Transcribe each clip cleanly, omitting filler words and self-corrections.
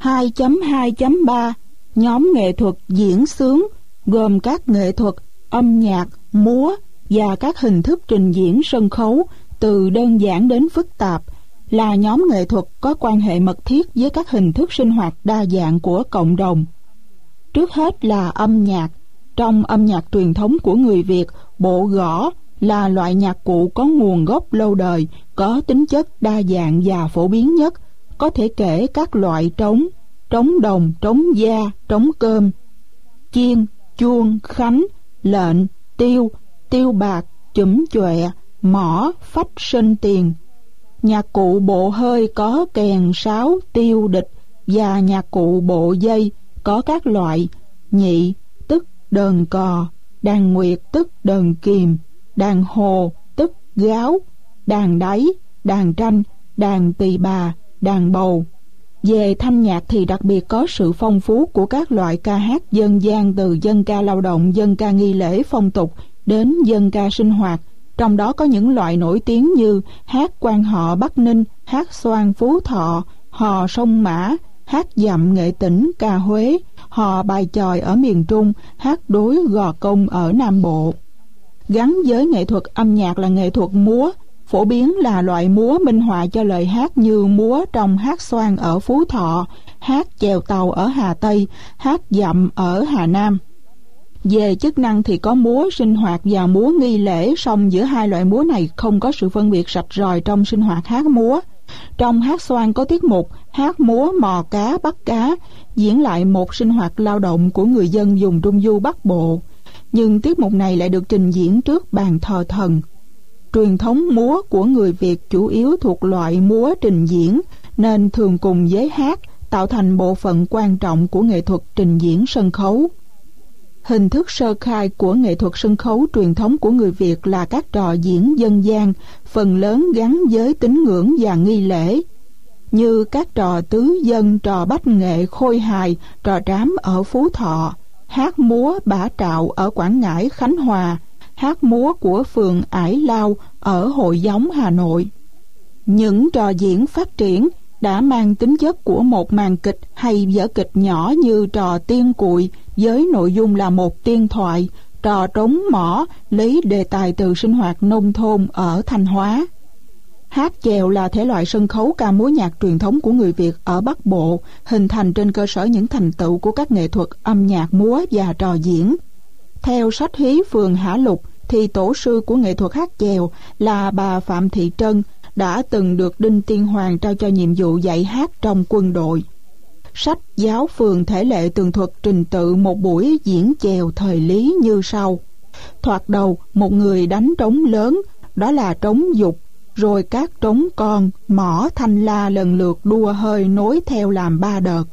2.2.3 Nhóm nghệ thuật diễn xướng gồm các nghệ thuật âm nhạc, múa và các hình thức trình diễn sân khấu từ đơn giản đến phức tạp, là nhóm nghệ thuật có quan hệ mật thiết với các hình thức sinh hoạt đa dạng của cộng đồng. Trước hết là âm nhạc. Trong âm nhạc truyền thống của người Việt, bộ gõ là loại nhạc cụ có nguồn gốc lâu đời, có tính chất đa dạng và phổ biến nhất. Có thể kể các loại trống, trống đồng, trống da, trống cơm, chiên, chuông, khánh, lệnh, tiêu, tiêu bạc, chủm chọe, mõ, phách, sên tiền. Nhạc cụ bộ hơi có kèn, sáo, tiêu, địch, và nhạc cụ bộ dây có các loại nhị tức đờn cò, đàn nguyệt tức đờn kìm, đàn hồ tức gáo, đàn đáy, đàn tranh, đàn tỳ bà, đàn bầu. Về thanh nhạc thì đặc biệt có sự phong phú của các loại ca hát dân gian, từ dân ca lao động, dân ca nghi lễ phong tục đến dân ca sinh hoạt. Trong đó có những loại nổi tiếng như hát quan họ Bắc Ninh, hát xoan Phú Thọ, hò sông Mã, hát dặm Nghệ Tĩnh, ca Huế, hò bài chòi ở miền Trung, hát đối Gò Công ở Nam Bộ. Gắn với nghệ thuật âm nhạc là nghệ thuật múa, phổ biến là loại múa minh họa cho lời hát như múa trong hát xoan ở Phú Thọ, hát chèo tàu ở Hà Tây, hát dặm ở Hà Nam. Về chức năng thì có múa sinh hoạt và múa nghi lễ, song giữa hai loại múa này không có sự phân biệt rạch ròi trong sinh hoạt hát múa. Trong hát xoan có tiết mục hát múa mò cá bắt cá, diễn lại một sinh hoạt lao động của người dân vùng Trung Du Bắc Bộ. Nhưng tiết mục này lại được trình diễn trước bàn thờ thần. Truyền thống múa của người Việt chủ yếu thuộc loại múa trình diễn, nên thường cùng với hát tạo thành bộ phận quan trọng của nghệ thuật trình diễn sân khấu. Hình thức sơ khai của nghệ thuật sân khấu truyền thống của người Việt là các trò diễn dân gian, phần lớn gắn với tín ngưỡng và nghi lễ, như các trò tứ dân, trò bách nghệ, khôi hài, trò trám ở Phú Thọ, hát múa bả trạo ở Quảng Ngãi, Khánh Hòa, hát múa của phường Ải Lao ở Hội Gióng, Hà Nội. Những trò diễn phát triển đã mang tính chất của một màn kịch hay vở kịch nhỏ như trò tiên cụi với nội dung là một tiên thoại, trò trống mõ lấy đề tài từ sinh hoạt nông thôn ở Thanh Hóa. Hát chèo là thể loại sân khấu ca múa nhạc truyền thống của người Việt ở Bắc Bộ, hình thành trên cơ sở những thành tựu của các nghệ thuật âm nhạc, múa và trò diễn. Theo sách Hí Phường Hả Lục thì tổ sư của nghệ thuật hát chèo là bà Phạm Thị Trân đã từng được Đinh Tiên Hoàng trao cho nhiệm vụ dạy hát trong quân đội. Sách Giáo Phường Thể Lệ tường thuật trình tự một buổi diễn chèo thời Lý như sau. Thoạt đầu, một người đánh trống lớn, đó là trống dục, rồi các trống con, mõ, thanh la lần lượt đua hơi nối theo làm 3 đợt.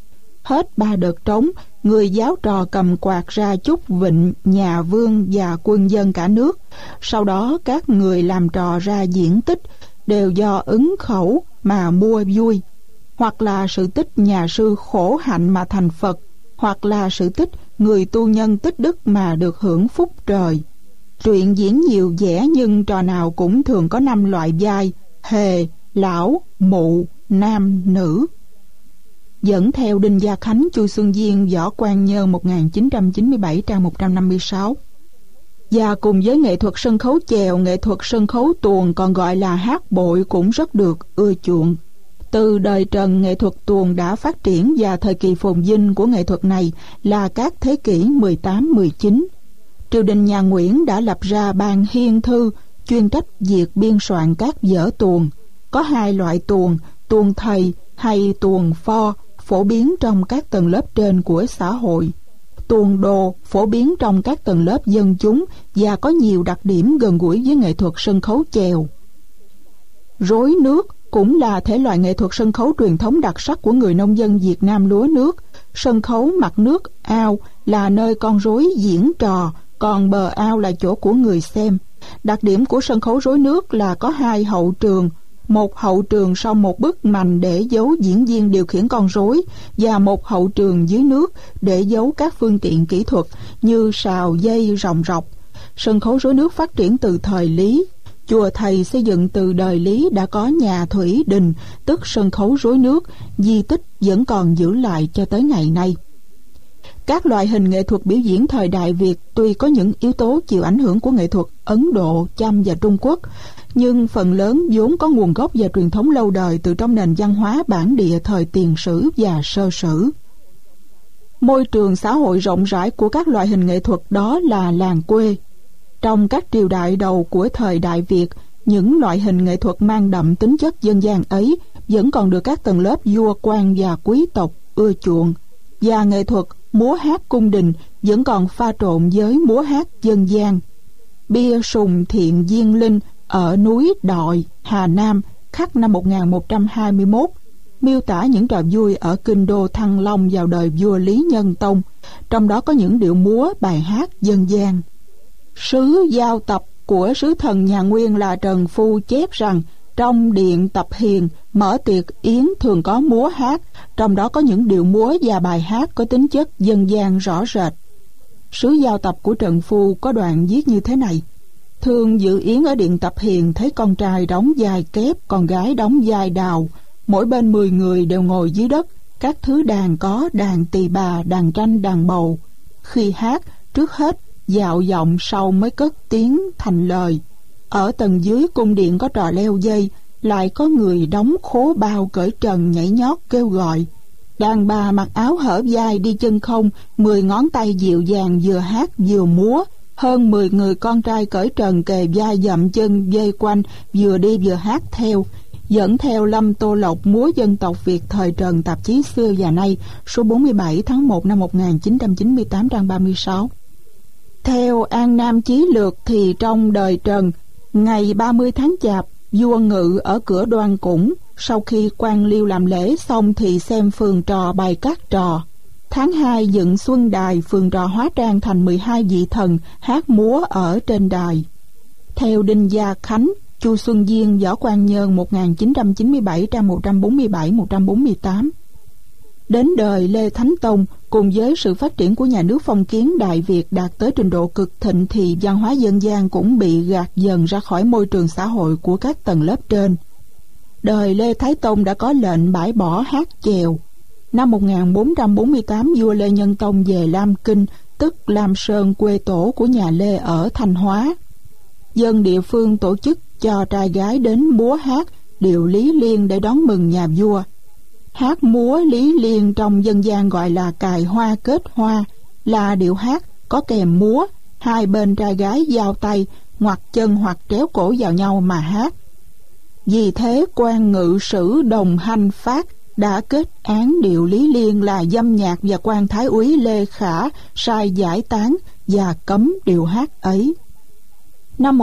Hết 3 đợt trống, người giáo trò cầm quạt ra chúc vịnh nhà vương và quân dân cả nước. Sau đó các người làm trò ra diễn tích đều do ứng khẩu mà mua vui, hoặc là sự tích nhà sư khổ hạnh mà thành Phật, hoặc là sự tích người tu nhân tích đức mà được hưởng phúc trời. Truyện diễn nhiều vẻ nhưng trò nào cũng thường có 5 loại vai: hề, lão, mụ, nam, nữ. Dẫn theo Đinh Gia Khánh, Chu Xuân Diên, Võ Quang Nhơn 1997 trang 156. Và cùng với nghệ thuật sân khấu chèo, nghệ thuật sân khấu tuồng còn gọi là hát bội cũng rất được ưa chuộng. Từ đời Trần, nghệ thuật tuồng đã phát triển và thời kỳ phồn vinh của nghệ thuật này là các thế kỷ 18-19. Triều đình nhà Nguyễn đã lập ra ban hiên thư chuyên trách việc biên soạn các vở tuồng. Có 2 loại tuồng, tuồng thầy hay tuồng pho, phổ biến trong các tầng lớp trên của xã hội. Tuồng đồ phổ biến trong các tầng lớp dân chúng và có nhiều đặc điểm gần gũi với nghệ thuật sân khấu chèo. Rối nước cũng là thể loại nghệ thuật sân khấu truyền thống đặc sắc của người nông dân Việt Nam lúa nước. Sân khấu mặt nước ao là nơi con rối diễn trò, còn bờ ao là chỗ của người xem. Đặc điểm của sân khấu rối nước là có 2 hậu trường, một hậu trường sau một bức mành để giấu diễn viên điều khiển con rối, và một hậu trường dưới nước để giấu các phương tiện kỹ thuật như sào, dây, ròng rọc. Sân khấu rối nước phát triển từ thời Lý. Chùa Thầy xây dựng từ đời Lý đã có nhà thủy đình, tức sân khấu rối nước, di tích vẫn còn giữ lại cho tới ngày nay. Các loại hình nghệ thuật biểu diễn thời Đại Việt tuy có những yếu tố chịu ảnh hưởng của nghệ thuật Ấn Độ, Chăm và Trung Quốc, nhưng phần lớn vốn có nguồn gốc và truyền thống lâu đời từ trong nền văn hóa bản địa thời Tiền Sử và Sơ Sử. Môi trường xã hội rộng rãi của các loại hình nghệ thuật đó là làng quê. Trong các triều đại đầu của thời Đại Việt, những loại hình nghệ thuật mang đậm tính chất dân gian ấy vẫn còn được các tầng lớp vua quan và quý tộc ưa chuộng, và nghệ thuật múa hát cung đình vẫn còn pha trộn với múa hát dân gian. Bia sùng Thiện Diên Linh ở núi Đọi, Hà Nam, khắc năm 1121, miêu tả những trò vui ở kinh đô Thăng Long vào đời vua Lý Nhân Tông, trong đó có những điệu múa, bài hát dân gian. Sứ Giao Tập của sứ thần nhà Nguyên là Trần Phu chép rằng trong điện Tập Hiền mở tiệc yến thường có múa hát, trong đó có những điệu múa và bài hát có tính chất dân gian rõ rệt. Sứ Giao Tập của Trần Phu có đoạn viết như thế này: thường dự yến ở điện Tập Hiền, thấy con trai đóng vai kép, con gái đóng vai đào, mỗi bên 10 người đều ngồi dưới đất. Các thứ đàn có đàn tỳ bà, đàn tranh, đàn bầu. Khi hát, trước hết dạo giọng, sau mới cất tiếng thành lời. Ở tầng dưới cung điện có trò leo dây, lại có người đóng khố bao cởi trần nhảy nhót kêu gọi. Đàn bà mặc áo hở vai đi chân không, 10 ngón tay dịu dàng vừa hát vừa múa. Hơn 10 người con trai cởi trần kề vai dậm chân vây quanh, vừa đi vừa hát theo. Dẫn theo Lâm Tô Lộc múa dân tộc Việt thời Trần, tạp chí Xưa và Nay, số 47 tháng 1 năm 1998, trang 36. Theo An Nam Chí Lược thì trong đời Trần, ngày 30 tháng Chạp, vua ngự ở cửa Đoan Củng, sau khi quan liêu làm lễ xong thì xem phường trò bày các trò. Tháng 2 dựng xuân đài, phường trò hóa trang thành 12 vị thần hát múa ở trên đài. Theo Đinh Gia Khánh, Chu Xuân Diên, Võ Quan Nhân 1997, trang 147-148. Đến đời Lê Thánh Tông, cùng với sự phát triển của nhà nước phong kiến Đại Việt đạt tới trình độ cực thịnh thì văn hóa dân gian cũng bị gạt dần ra khỏi môi trường xã hội của các tầng lớp trên. Đời Lê Thái Tông đã có lệnh bãi bỏ hát chèo. Năm 1448, vua Lê Nhân Tông về Lam Kinh, tức Lam Sơn, quê tổ của nhà Lê ở Thanh Hóa. Dân địa phương tổ chức cho trai gái đến múa hát điệu Lý Liên để đón mừng nhà vua. Hát múa Lý Liên trong dân gian gọi là cài hoa kết hoa, là điệu hát có kèm múa, hai bên trai gái giao tay, ngoặt chân hoặc tréo cổ vào nhau mà hát. Vì thế quan ngự sử Đồng Hanh Phát đã kết án điệu Lý Liên là dâm nhạc, và quan thái úy Lê Khả sai giải tán và cấm điệu hát ấy. Năm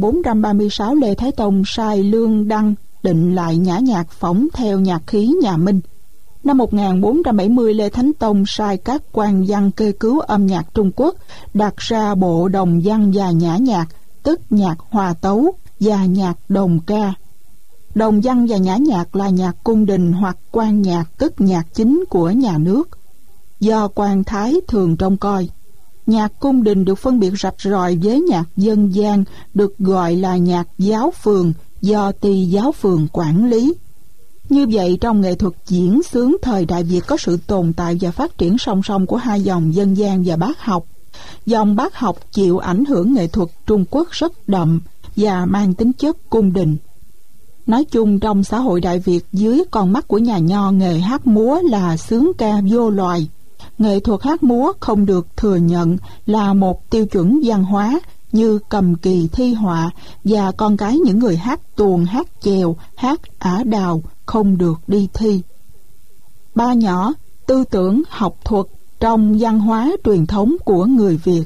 1436, Lê Thái Tông sai Lương Đăng định lại nhã nhạc phỏng theo nhạc khí nhà Minh. Năm 1470, Lê Thánh Tông sai các quan văn kê cứu âm nhạc Trung Quốc đặt ra bộ đồng văn và nhã nhạc, tức nhạc hòa tấu và nhạc đồng ca. Đồng văn và nhã nhạc là nhạc cung đình hoặc quan nhạc, tức nhạc chính của nhà nước, do quan thái thường trông coi. Nhạc cung đình được phân biệt rạch ròi với nhạc dân gian, được gọi là nhạc giáo phường, do ty giáo phường quản lý. Như vậy, trong nghệ thuật diễn xướng thời Đại Việt có sự tồn tại và phát triển song song của hai dòng dân gian và bác học. Dòng bác học chịu ảnh hưởng nghệ thuật Trung Quốc rất đậm và mang tính chất cung đình. Nói chung, trong xã hội Đại Việt, dưới con mắt của nhà nho, nghề hát múa là xướng ca vô loài. Nghệ thuật hát múa không được thừa nhận là một tiêu chuẩn văn hóa như cầm kỳ thi họa, và con cái những người hát tuồng, hát chèo, hát ả đào không được đi thi. 3 nhỏ, tư tưởng học thuật trong văn hóa truyền thống của người Việt.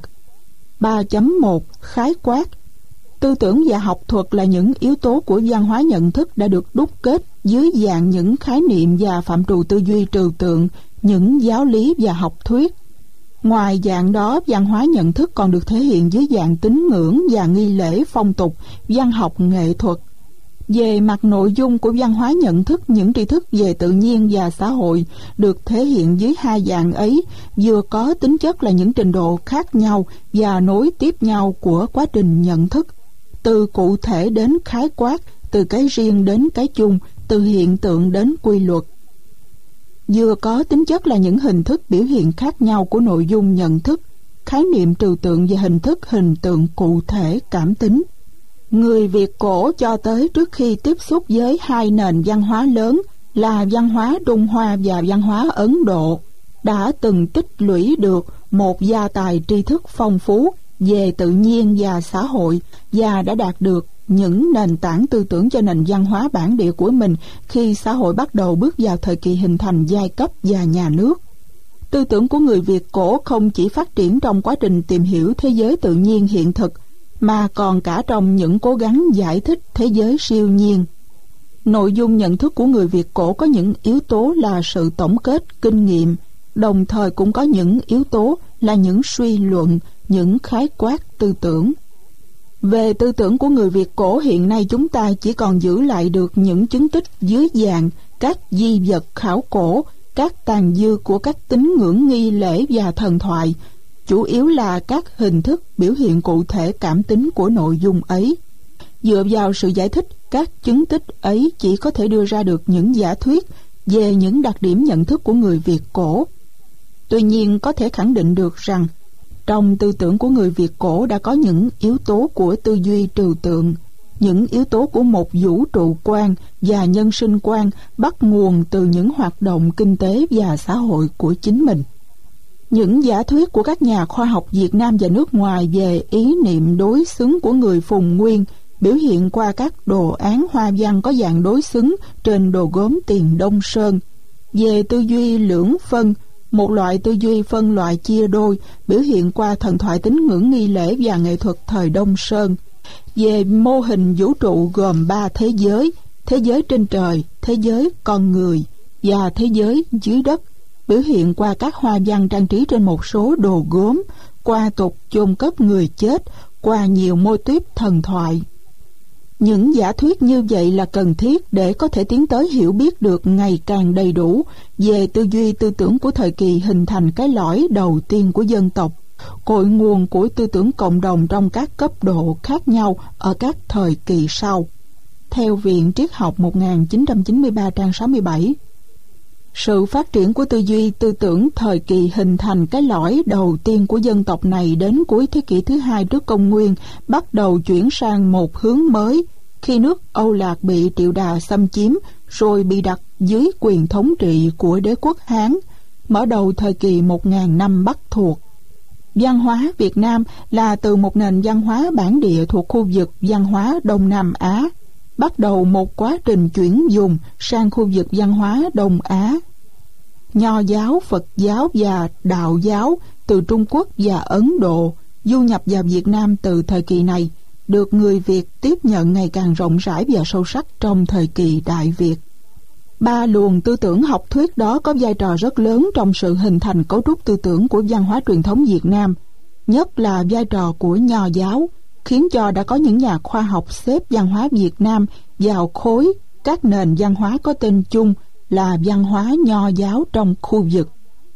3.1 khái quát. Tư tưởng và học thuật là những yếu tố của văn hóa nhận thức đã được đúc kết dưới dạng những khái niệm và phạm trù tư duy trừu tượng, những giáo lý và học thuyết. Ngoài dạng đó, văn hóa nhận thức còn được thể hiện dưới dạng tín ngưỡng và nghi lễ phong tục, văn học nghệ thuật. Về mặt nội dung của văn hóa nhận thức, những tri thức về tự nhiên và xã hội được thể hiện dưới hai dạng ấy, vừa có tính chất là những trình độ khác nhau và nối tiếp nhau của quá trình nhận thức. từ cụ thể đến khái quát, từ cái riêng đến cái chung, từ hiện tượng đến quy luật. Vừa có tính chất là những hình thức biểu hiện khác nhau của nội dung nhận thức, khái niệm trừu tượng và hình thức hình tượng cụ thể cảm tính. Người Việt cổ cho tới trước khi tiếp xúc với hai nền văn hóa lớn là văn hóa Trung Hoa và văn hóa Ấn Độ đã từng tích lũy được một gia tài tri thức phong phú về tự nhiên và xã hội, và đã đạt được những nền tảng tư tưởng cho nền văn hóa bản địa của mình khi xã hội bắt đầu bước vào thời kỳ hình thành giai cấp và nhà nước. Tư tưởng của người Việt cổ không chỉ phát triển trong quá trình tìm hiểu thế giới tự nhiên hiện thực, mà còn cả trong những cố gắng giải thích thế giới siêu nhiên. Nội dung nhận thức của người Việt cổ có những yếu tố là sự tổng kết kinh nghiệm, đồng thời cũng có những yếu tố là những suy luận, những khái quát tư tưởng. Về tư tưởng của người Việt cổ hiện nay, chúng ta chỉ còn giữ lại được những chứng tích dưới dạng các di vật khảo cổ, các tàn dư của các tín ngưỡng nghi lễ và thần thoại, chủ yếu là các hình thức biểu hiện cụ thể cảm tính của nội dung ấy. Dựa vào sự giải thích các chứng tích ấy, chỉ có thể đưa ra được những giả thuyết về những đặc điểm nhận thức của người Việt cổ. Tuy nhiên, có thể khẳng định được rằng trong tư tưởng của người Việt cổ đã có những yếu tố của tư duy trừu tượng, những yếu tố của một vũ trụ quan và nhân sinh quan bắt nguồn từ những hoạt động kinh tế và xã hội của chính mình. Những giả thuyết của các nhà khoa học Việt Nam và nước ngoài về ý niệm đối xứng của người Phùng Nguyên biểu hiện qua các đồ án hoa văn có dạng đối xứng trên đồ gốm tiền Đông Sơn. Về tư duy lưỡng phân, một loại tư duy phân loại chia đôi biểu hiện qua thần thoại tín ngưỡng nghi lễ và nghệ thuật thời Đông Sơn. Về mô hình vũ trụ gồm 3 thế giới trên trời, thế giới con người và thế giới dưới đất, biểu hiện qua các hoa văn trang trí trên một số đồ gốm, qua tục chôn cất người chết, qua nhiều mô típ thần thoại. Những giả thuyết như vậy là cần thiết để có thể tiến tới hiểu biết được ngày càng đầy đủ về tư duy tư tưởng của thời kỳ hình thành cái lõi đầu tiên của dân tộc, cội nguồn của tư tưởng cộng đồng trong các cấp độ khác nhau ở các thời kỳ sau. Theo Viện Triết học 1993 trang 67, sự phát triển của tư duy tư tưởng thời kỳ hình thành cái lõi đầu tiên của dân tộc này đến cuối thế kỷ thứ 2 trước công nguyên bắt đầu chuyển sang một hướng mới khi nước Âu Lạc bị Triệu Đà xâm chiếm rồi bị đặt dưới quyền thống trị của đế quốc Hán, mở đầu thời kỳ 1000 năm Bắc thuộc. Văn hóa Việt Nam là từ một nền văn hóa bản địa thuộc khu vực văn hóa Đông Nam Á, bắt đầu một quá trình chuyển dùng sang khu vực văn hóa Đông Á. Nho giáo, Phật giáo và Đạo giáo từ Trung Quốc và Ấn Độ du nhập vào Việt Nam từ thời kỳ này, được người Việt tiếp nhận ngày càng rộng rãi và sâu sắc trong thời kỳ Đại Việt. 3 luồng tư tưởng học thuyết đó có vai trò rất lớn trong sự hình thành cấu trúc tư tưởng của văn hóa truyền thống Việt Nam, nhất là vai trò của Nho giáo, khiến cho đã có những nhà khoa học xếp văn hóa Việt Nam vào khối các nền văn hóa có tên chung là văn hóa Nho giáo trong khu vực.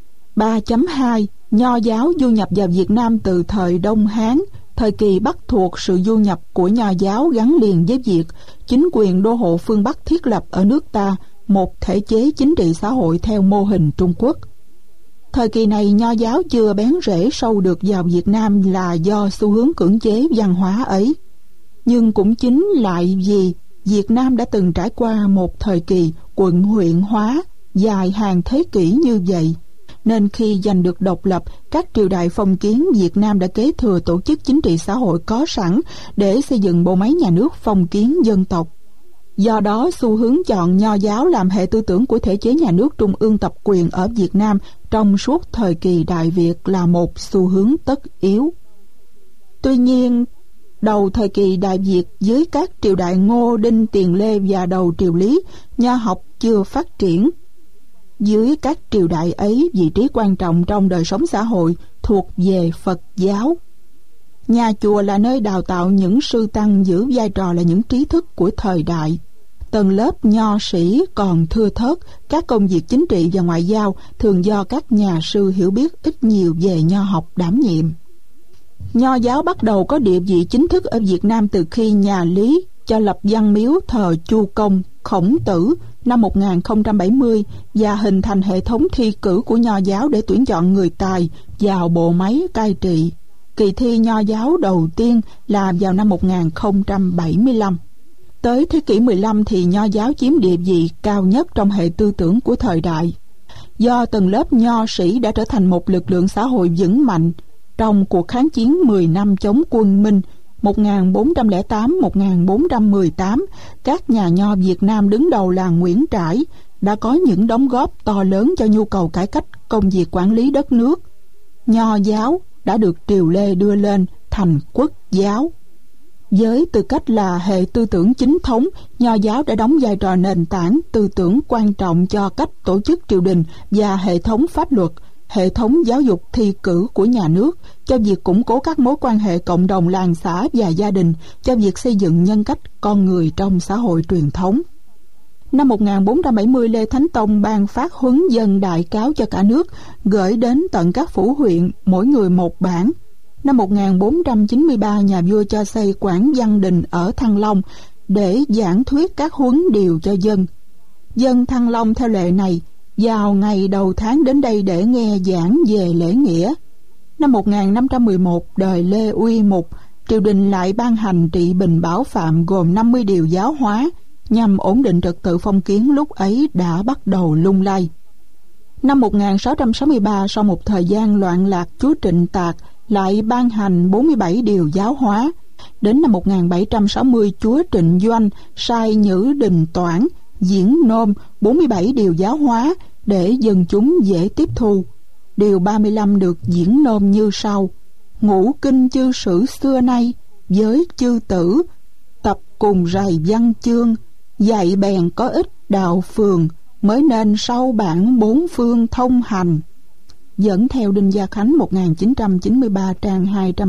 3.2 Nho giáo du nhập vào Việt Nam từ thời Đông Hán, thời kỳ Bắc thuộc. Sự du nhập của Nho giáo gắn liền với việc chính quyền đô hộ phương Bắc thiết lập ở nước ta một thể chế chính trị xã hội theo mô hình Trung Quốc. Thời kỳ này Nho giáo chưa bén rễ sâu được vào Việt Nam là do xu hướng cưỡng chế văn hóa ấy. Nhưng cũng chính lại vì Việt Nam đã từng trải qua một thời kỳ quận huyện hóa dài hàng thế kỷ như vậy, nên khi giành được độc lập, các triều đại phong kiến Việt Nam đã kế thừa tổ chức chính trị xã hội có sẵn để xây dựng bộ máy nhà nước phong kiến dân tộc. Do đó, xu hướng chọn Nho giáo làm hệ tư tưởng của thể chế nhà nước trung ương tập quyền ở Việt Nam trong suốt thời kỳ Đại Việt là một xu hướng tất yếu. Tuy nhiên, đầu thời kỳ Đại Việt dưới các triều đại Ngô, Đinh, Tiền, Lê và đầu triều Lý, nho học chưa phát triển. Dưới các triều đại ấy, vị trí quan trọng trong đời sống xã hội thuộc về Phật giáo. Nhà chùa là nơi đào tạo những sư tăng giữ vai trò là những trí thức của thời đại. Tầng lớp nho sĩ còn thưa thớt, các công việc chính trị và ngoại giao thường do các nhà sư hiểu biết ít nhiều về nho học đảm nhiệm. Nho giáo bắt đầu có địa vị chính thức ở Việt Nam từ khi nhà Lý cho lập văn miếu thờ Chu Công, Khổng Tử năm 1070 và hình thành hệ thống thi cử của Nho giáo để tuyển chọn người tài vào bộ máy cai trị. Kỳ thi Nho giáo đầu tiên là vào năm 1075. Tới thế kỷ 15 thì Nho giáo chiếm địa vị cao nhất trong hệ tư tưởng của thời đại. Do tầng lớp nho sĩ đã trở thành một lực lượng xã hội vững mạnh, trong cuộc kháng chiến 10 năm chống quân Minh 1408-1418, các nhà nho Việt Nam đứng đầu là Nguyễn Trãi đã có những đóng góp to lớn cho nhu cầu cải cách công việc quản lý đất nước. Nho giáo đã được triều Lê đưa lên thành quốc giáo. Với tư cách là hệ tư tưởng chính thống, Nho giáo đã đóng vai trò nền tảng tư tưởng quan trọng cho cách tổ chức triều đình và hệ thống pháp luật, hệ thống giáo dục thi cử của nhà nước, cho việc củng cố các mối quan hệ cộng đồng làng xã và gia đình, cho việc xây dựng nhân cách con người trong xã hội truyền thống. Năm 1470, Lê Thánh Tông ban phát huấn dân đại cáo cho cả nước, gửi đến tận các phủ huyện, mỗi người một bản. Năm 1493, nhà vua cho xây Quảng Văn Đình ở Thăng Long để giảng thuyết các huấn điều cho dân. Dân Thăng Long theo lệ này vào ngày đầu tháng đến đây để nghe giảng về lễ nghĩa. Năm 1511, đời Lê Uy Mục, triều đình lại ban hành trị bình bảo phạm gồm 50 điều giáo hóa nhằm ổn định trật tự phong kiến lúc ấy đã bắt đầu lung lay. Năm 1663, sau một thời gian loạn lạc, chúa Trịnh Tạc lại ban hành 47 điều giáo hóa. Đến năm 1760, chúa Trịnh Doanh sai Nhữ Đình Toản diễn nôm 47 điều giáo hóa để dân chúng dễ tiếp thu. Điều 35 được diễn nôm như sau: ngũ kinh chư sử xưa nay với chư tử, tập cùng rày văn chương, dạy bèn có ích đạo phường, mới nên sau bản bốn phương thông hành. Dẫn theo Đinh Gia Khánh 1993, trang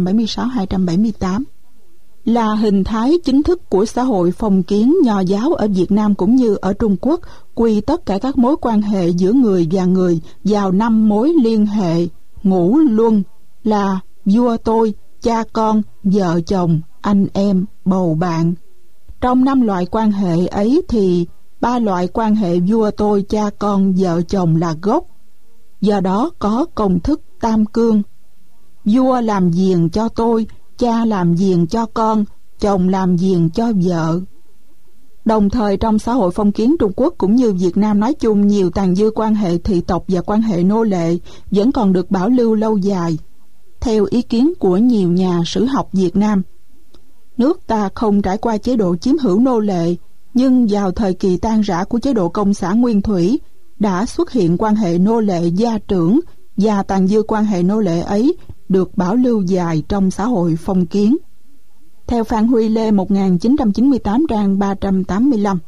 276-278. Là hình thái chính thức của xã hội phong kiến, Nho giáo ở Việt Nam cũng như ở Trung Quốc quy tất cả các mối quan hệ giữa người và người vào 5 mối liên hệ ngũ luân là vua tôi, cha con, vợ chồng, anh em, bầu bạn. Trong 5 loại quan hệ ấy thì 3 loại quan hệ vua tôi, cha con, vợ chồng là gốc. Do đó có công thức tam cương: vua làm giềng cho tôi, cha làm giềng cho con, chồng làm giềng cho vợ. Đồng thời trong xã hội phong kiến Trung Quốc cũng như Việt Nam nói chung, nhiều tàn dư quan hệ thị tộc và quan hệ nô lệ vẫn còn được bảo lưu lâu dài. Theo ý kiến của nhiều nhà sử học Việt Nam, nước ta không trải qua chế độ chiếm hữu nô lệ, nhưng vào thời kỳ tan rã của chế độ Cộng sản Nguyên Thủy đã xuất hiện quan hệ nô lệ gia trưởng, và tàn dư quan hệ nô lệ ấy được bảo lưu dài trong xã hội phong kiến. Theo Phan Huy Lê 1998, trang 385.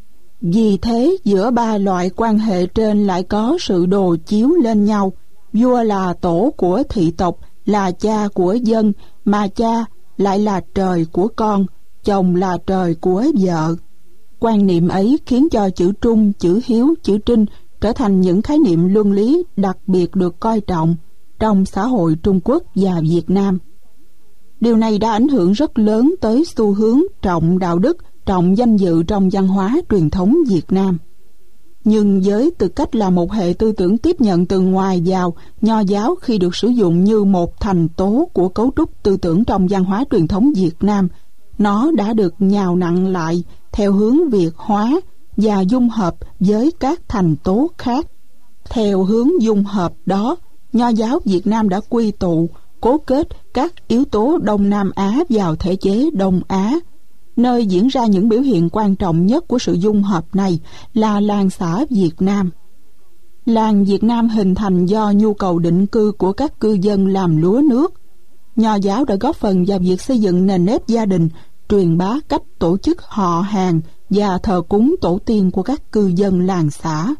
Vì thế giữa 3 loại quan hệ trên lại có sự đồ chiếu lên nhau. Vua là tổ của thị tộc, là cha của dân, mà cha lại là trời của con, chồng là trời của vợ. Quan niệm ấy khiến cho chữ trung, chữ hiếu, chữ trinh trở thành những khái niệm luân lý đặc biệt được coi trọng trong xã hội Trung Quốc và Việt Nam. Điều này đã ảnh hưởng rất lớn tới xu hướng trọng đạo đức, trọng danh dự trong văn hóa truyền thống Việt Nam. Nhưng với tư cách là một hệ tư tưởng tiếp nhận từ ngoài vào, Nho giáo khi được sử dụng như một thành tố của cấu trúc tư tưởng trong văn hóa truyền thống Việt Nam, nó đã được nhào nặn lại theo hướng Việt hóa và dung hợp với các thành tố khác. Theo hướng dung hợp đó, Nho giáo Việt Nam đã quy tụ, cố kết các yếu tố Đông Nam Á vào thể chế Đông Á. Nơi diễn ra những biểu hiện quan trọng nhất của sự dung hợp này là làng xã Việt Nam. Làng Việt Nam hình thành do nhu cầu định cư của các cư dân làm lúa nước. Nho giáo đã góp phần vào việc xây dựng nền nếp gia đình, truyền bá cách tổ chức họ hàng và thờ cúng tổ tiên của các cư dân làng xã.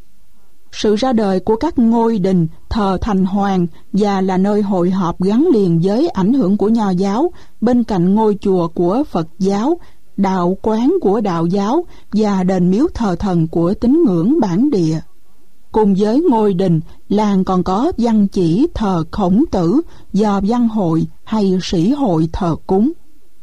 Sự ra đời của các ngôi đình, thờ thành hoàng và là nơi hội họp gắn liền với ảnh hưởng của Nho giáo, bên cạnh ngôi chùa của Phật giáo, đạo quán của đạo giáo và đền miếu thờ thần của tín ngưỡng bản địa. Cùng với ngôi đình, làng còn có văn chỉ thờ Khổng Tử do văn hội hay sĩ hội thờ cúng.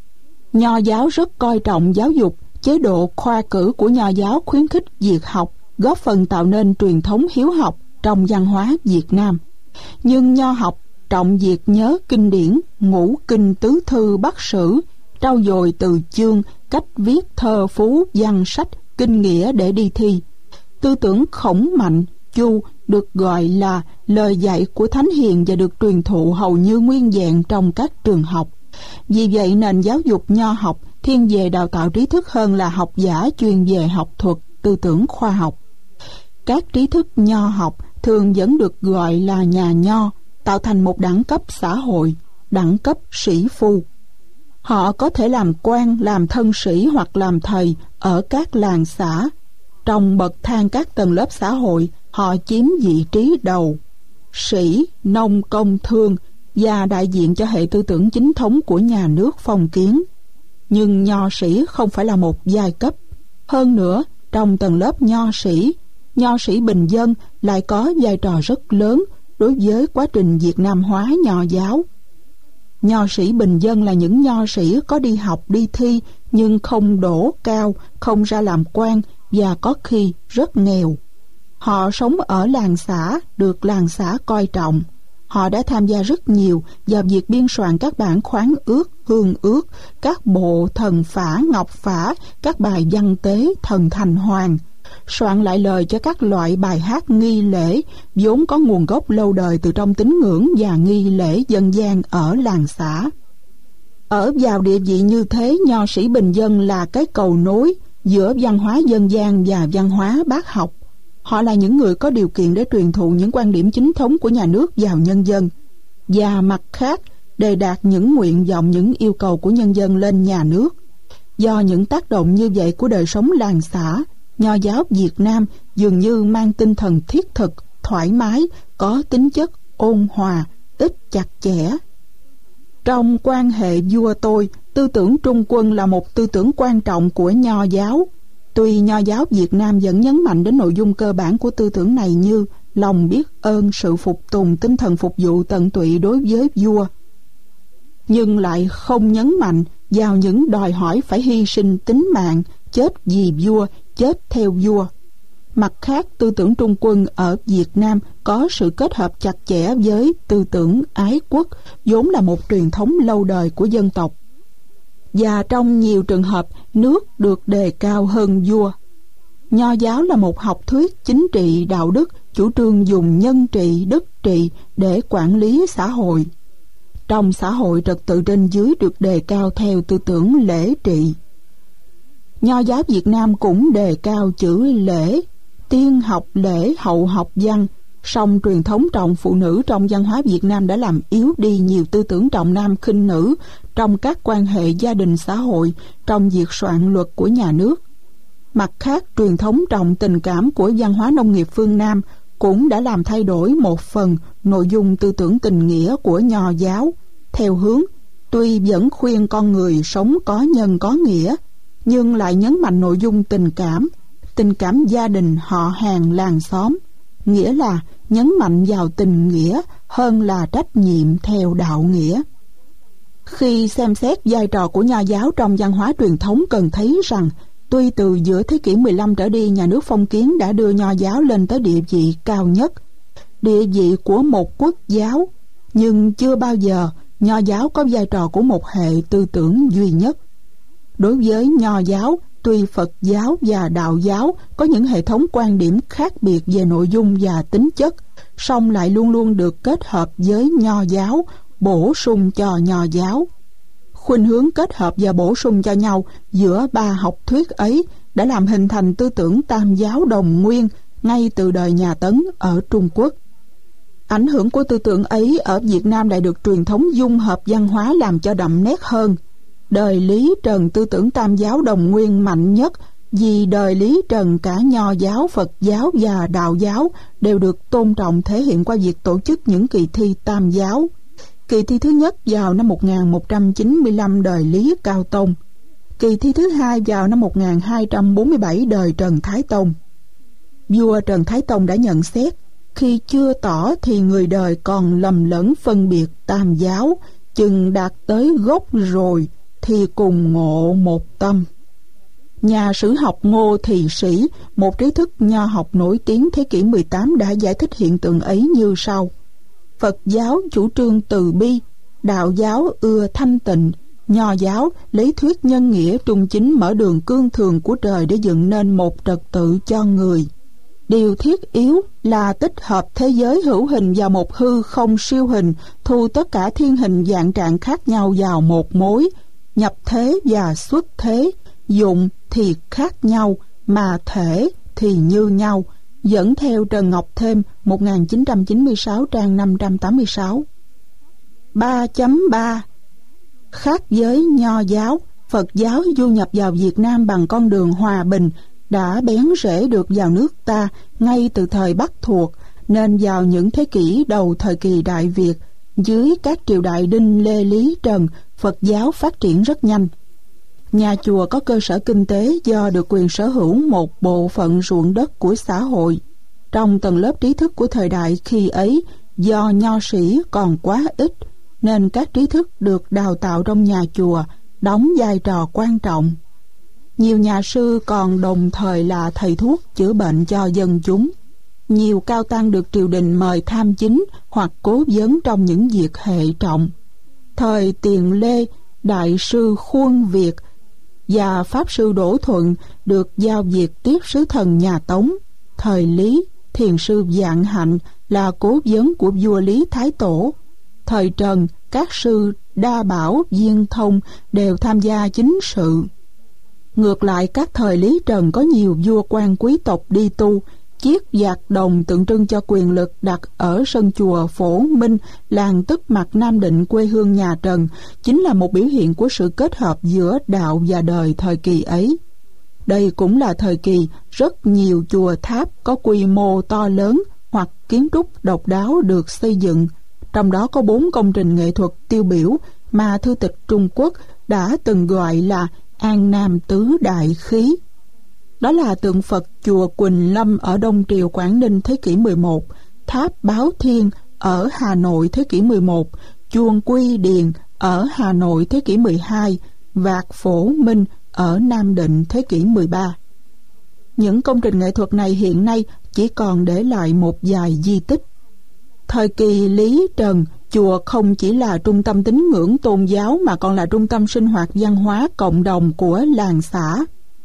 Nho giáo rất coi trọng giáo dục, chế độ khoa cử của Nho giáo khuyến khích việc học, góp phần tạo nên truyền thống hiếu học trong văn hóa Việt Nam. Nhưng Nho học trọng việc nhớ kinh điển, ngũ kinh tứ thư bắc sử, trau dồi từ chương, cách viết thơ phú, văn sách, kinh nghĩa để đi thi. Tư tưởng khổng mạnh, chu được gọi là lời dạy của Thánh Hiền và được truyền thụ hầu như nguyên vẹn trong các trường học. Vì vậy nền giáo dục Nho học thiên về đào tạo trí thức hơn là học giả chuyên về học thuật, tư tưởng khoa học. Các trí thức Nho học thường vẫn được gọi là nhà Nho, tạo thành một đẳng cấp xã hội, đẳng cấp sĩ phu. Họ có thể làm quan, làm thân sĩ hoặc làm thầy ở các làng xã. Trong bậc thang các tầng lớp xã hội, họ chiếm vị trí đầu. Sĩ, nông, công, thương và đại diện cho hệ tư tưởng chính thống của nhà nước phong kiến. Nhưng nho sĩ không phải là một giai cấp. Hơn nữa, trong tầng lớp nho sĩ bình dân lại có vai trò rất lớn đối với quá trình Việt Nam hóa nho giáo. Nho sĩ bình dân là những nho sĩ có đi học đi thi nhưng không đỗ cao, không ra làm quan và có khi rất nghèo. Họ sống ở làng xã, được làng xã coi trọng. Họ đã tham gia rất nhiều vào việc biên soạn các bản khoáng ước, hương ước, các bộ thần phả, ngọc phả, các bài văn tế, thần thành hoàng, soạn lại lời cho các loại bài hát nghi lễ vốn có nguồn gốc lâu đời từ trong tín ngưỡng và nghi lễ dân gian ở làng xã. Ở vào địa vị như thế, nho sĩ bình dân là cái cầu nối giữa văn hóa dân gian và văn hóa bác học. Họ là những người có điều kiện để truyền thụ những quan điểm chính thống của nhà nước vào nhân dân, và mặt khác đề đạt những nguyện vọng, những yêu cầu của nhân dân lên nhà nước. Do những tác động như vậy của đời sống làng xã, nho giáo Việt Nam dường như mang tinh thần thiết thực, thoải mái, có tính chất ôn hòa, ít chặt chẽ. Trong quan hệ vua tôi, tư tưởng trung quân là một tư tưởng quan trọng của nho giáo. Tuy nho giáo Việt Nam vẫn nhấn mạnh đến nội dung cơ bản của tư tưởng này như lòng biết ơn, sự phục tùng, tinh thần phục vụ tận tụy đối với vua, nhưng lại không nhấn mạnh vào những đòi hỏi phải hy sinh tính mạng, chết vì vua, chết theo vua. Mặt khác, tư tưởng trung quân ở Việt Nam có sự kết hợp chặt chẽ với tư tưởng ái quốc, vốn là một truyền thống lâu đời của dân tộc. Và trong nhiều trường hợp, nước được đề cao hơn vua. Nho giáo là một học thuyết chính trị đạo đức, chủ trương dùng nhân trị, đức trị để quản lý xã hội. Trong xã hội, trật tự trên dưới được đề cao theo tư tưởng lễ trị. Nho giáo Việt Nam cũng đề cao chữ lễ, tiên học lễ, hậu học văn. Song truyền thống trọng phụ nữ trong văn hóa Việt Nam đã làm yếu đi nhiều tư tưởng trọng nam khinh nữ trong các quan hệ gia đình xã hội, trong việc soạn luật của nhà nước. Mặt khác, truyền thống trọng tình cảm của văn hóa nông nghiệp phương Nam cũng đã làm thay đổi một phần nội dung tư tưởng tình nghĩa của nho giáo, theo hướng tuy vẫn khuyên con người sống có nhân có nghĩa, nhưng lại nhấn mạnh nội dung tình cảm gia đình, họ hàng, làng xóm, nghĩa là nhấn mạnh vào tình nghĩa hơn là trách nhiệm theo đạo nghĩa. Khi xem xét vai trò của nho giáo trong văn hóa truyền thống, cần thấy rằng tuy từ giữa thế kỷ 15 trở đi, nhà nước phong kiến đã đưa nho giáo lên tới địa vị cao nhất, địa vị của một quốc giáo, nhưng chưa bao giờ nho giáo có vai trò của một hệ tư tưởng duy nhất. Đối với nho giáo, tuy Phật giáo và Đạo giáo có những hệ thống quan điểm khác biệt về nội dung và tính chất, song lại luôn luôn được kết hợp với nho giáo, bổ sung cho nho giáo. Khuynh hướng kết hợp và bổ sung cho nhau giữa ba học thuyết ấy đã làm hình thành tư tưởng tam giáo đồng nguyên ngay từ đời nhà Tấn ở Trung Quốc. Ảnh hưởng của tư tưởng ấy ở Việt Nam lại được truyền thống dung hợp văn hóa làm cho đậm nét hơn. Đời Lý Trần tư tưởng tam giáo đồng nguyên mạnh nhất, vì đời Lý Trần cả nho giáo, Phật giáo và Đạo giáo đều được tôn trọng, thể hiện qua việc tổ chức những kỳ thi tam giáo. Kỳ thi thứ nhất vào năm 1195 đời Lý Cao Tông, kỳ thi thứ hai vào năm 1247 đời Trần Thái Tông. Vua Trần Thái Tông đã nhận xét, khi chưa tỏ thì người đời còn lầm lẫn phân biệt tam giáo, chừng đạt tới gốc rồi thì cùng ngộ một tâm. Nhà sử học Ngô Thì Sĩ, một trí thức nho học nổi tiếng thế kỷ 18 đã giải thích hiện tượng ấy như sau. Phật giáo chủ trương từ bi, đạo giáo ưa thanh tịnh, nho giáo lấy thuyết nhân nghĩa trung chính mở đường cương thường của trời để dựng nên một trật tự cho người. Điều thiết yếu là tích hợp thế giới hữu hình vào một hư không siêu hình, thu tất cả thiên hình dạng trạng khác nhau vào một mối, nhập thế và xuất thế, dụng thì khác nhau, mà thể thì như nhau, dẫn theo Trần Ngọc Thêm 1996 trang 586. 3.3 Khác với nho giáo, Phật giáo du nhập vào Việt Nam bằng con đường hòa bình, đã bén rễ được vào nước ta ngay từ thời Bắc thuộc, nên vào những thế kỷ đầu thời kỳ Đại Việt, dưới các triều đại Đinh, Lê, Lý, Trần, Phật giáo phát triển rất nhanh. Nhà chùa có cơ sở kinh tế do được quyền sở hữu một bộ phận ruộng đất của xã hội. Trong tầng lớp trí thức của thời đại khi ấy, do nho sĩ còn quá ít, nên các trí thức được đào tạo trong nhà chùa, đóng vai trò quan trọng. Nhiều nhà sư còn đồng thời là thầy thuốc chữa bệnh cho dân chúng. Nhiều cao tăng được triều đình mời tham chính hoặc cố vấn trong những việc hệ trọng. Thời Tiền Lê, Đại sư Khuôn Việt và Pháp sư Đỗ Thuận được giao việc tiếp sứ thần nhà Tống. Thời Lý, thiền sư Vạn Hạnh là cố vấn của vua Lý Thái Tổ. Thời Trần, các sư Đa Bảo, Viên Thông đều tham gia chính sự. Ngược lại, các thời Lý Trần có nhiều vua quan quý tộc đi tu. Chiếc dạc đồng tượng trưng cho quyền lực đặt ở sân chùa Phổ Minh, làng Tức Mặc, Nam Định, quê hương nhà Trần, chính là một biểu hiện của sự kết hợp giữa đạo và đời thời kỳ ấy. Đây cũng là thời kỳ rất nhiều chùa tháp có quy mô to lớn hoặc kiến trúc độc đáo được xây dựng. Trong đó có 4 công trình nghệ thuật tiêu biểu mà thư tịch Trung Quốc đã từng gọi là An Nam Tứ Đại Khí. Đó là tượng Phật chùa Quỳnh Lâm ở Đông Triều Quảng Ninh thế kỷ 11, tháp Báo Thiên ở Hà Nội thế kỷ 11, chuông Quy Điền ở Hà Nội thế kỷ 12, Vạc Phổ Minh ở Nam Định thế kỷ 13. Những công trình nghệ thuật này hiện nay chỉ còn để lại một vài di tích. Thời kỳ Lý Trần, chùa không chỉ là trung tâm tín ngưỡng tôn giáo mà còn là trung tâm sinh hoạt văn hóa cộng đồng của làng xã.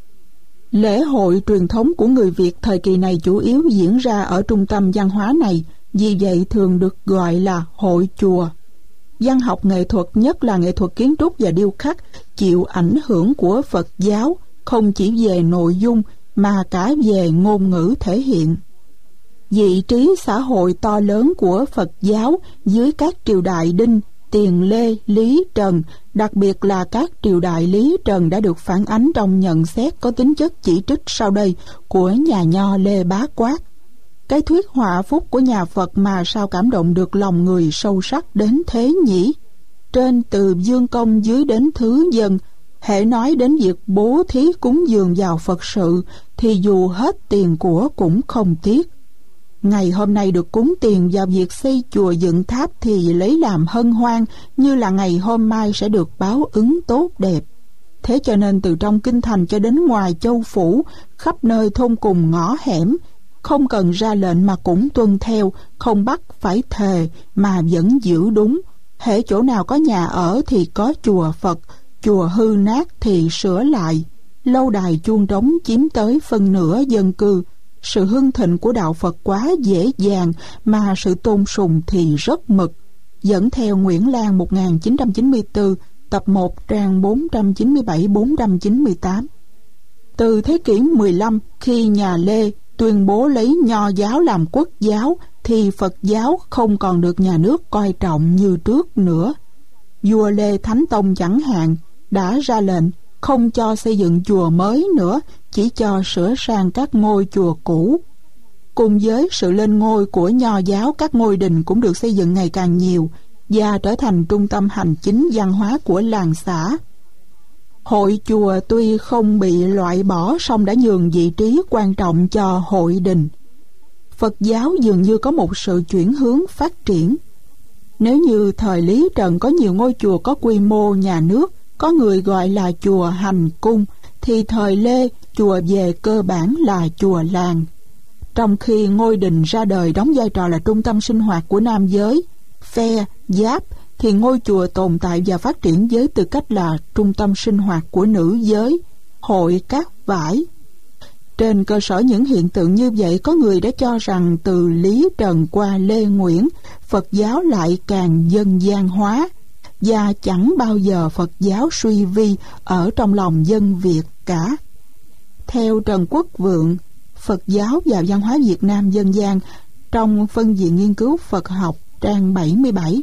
Lễ hội truyền thống của người Việt thời kỳ này chủ yếu diễn ra ở trung tâm văn hóa này, vì vậy thường được gọi là hội chùa. Văn học nghệ thuật, nhất là nghệ thuật kiến trúc và điêu khắc, chịu ảnh hưởng của Phật giáo, không chỉ về nội dung mà cả về ngôn ngữ thể hiện. Vị trí xã hội to lớn của Phật giáo dưới các triều đại Đinh, Tiền Lê, Lý, Trần, đặc biệt là các triều đại Lý Trần đã được phản ánh trong nhận xét có tính chất chỉ trích sau đây của nhà nho Lê Bá Quát. Cái thuyết họa phúc của nhà Phật mà sao cảm động được lòng người sâu sắc đến thế nhỉ? Trên từ dương công dưới đến thứ dân, hễ nói đến việc bố thí cúng dường vào Phật sự thì dù hết tiền của cũng không tiếc. Ngày hôm nay được cúng tiền vào việc xây chùa dựng tháp thì lấy làm hân hoan, như là ngày hôm mai sẽ được báo ứng tốt đẹp. Thế cho nên từ trong kinh thành cho đến ngoài châu phủ, khắp nơi thôn cùng ngõ hẻm, không cần ra lệnh mà cũng tuân theo, không bắt phải thề mà vẫn giữ đúng. Hễ chỗ nào có nhà ở thì có chùa Phật, chùa hư nát thì sửa lại. Lâu đài chuông trống chiếm tới phân nửa dân cư. Sự hưng thịnh của đạo Phật quá dễ dàng mà sự tôn sùng thì rất mực. Dẫn theo Nguyễn Lan 1994, tập 1 trang 497-498. Từ thế kỷ 15, khi nhà Lê tuyên bố lấy nho giáo làm quốc giáo thì Phật giáo không còn được nhà nước coi trọng như trước nữa. Vua Lê Thánh Tông chẳng hạn đã ra lệnh không cho xây dựng chùa mới nữa, chỉ cho sửa sang các ngôi chùa cũ. Cùng với sự lên ngôi của nho giáo, các ngôi đình cũng được xây dựng ngày càng nhiều và trở thành trung tâm hành chính văn hóa của làng xã. Hội chùa tuy không bị loại bỏ song đã nhường vị trí quan trọng cho hội đình. Phật giáo dường như có một sự chuyển hướng phát triển. Nếu như thời Lý Trần có nhiều ngôi chùa có quy mô nhà nước, có người gọi là chùa hành cung, thì thời Lê chùa về cơ bản là chùa làng. Trong khi ngôi đình ra đời đóng vai trò là trung tâm sinh hoạt của nam giới, phe, giáp, thì ngôi chùa tồn tại và phát triển với tư cách là trung tâm sinh hoạt của nữ giới, hội cát vải. Trên cơ sở những hiện tượng như vậy, có người đã cho rằng từ Lý Trần qua Lê Nguyễn, Phật giáo lại càng dân gian hóa, và chẳng bao giờ Phật giáo suy vi ở trong lòng dân Việt cả. Theo Trần Quốc Vượng, Phật giáo và văn hóa Việt Nam dân gian, trong phân viện nghiên cứu Phật học trang 77,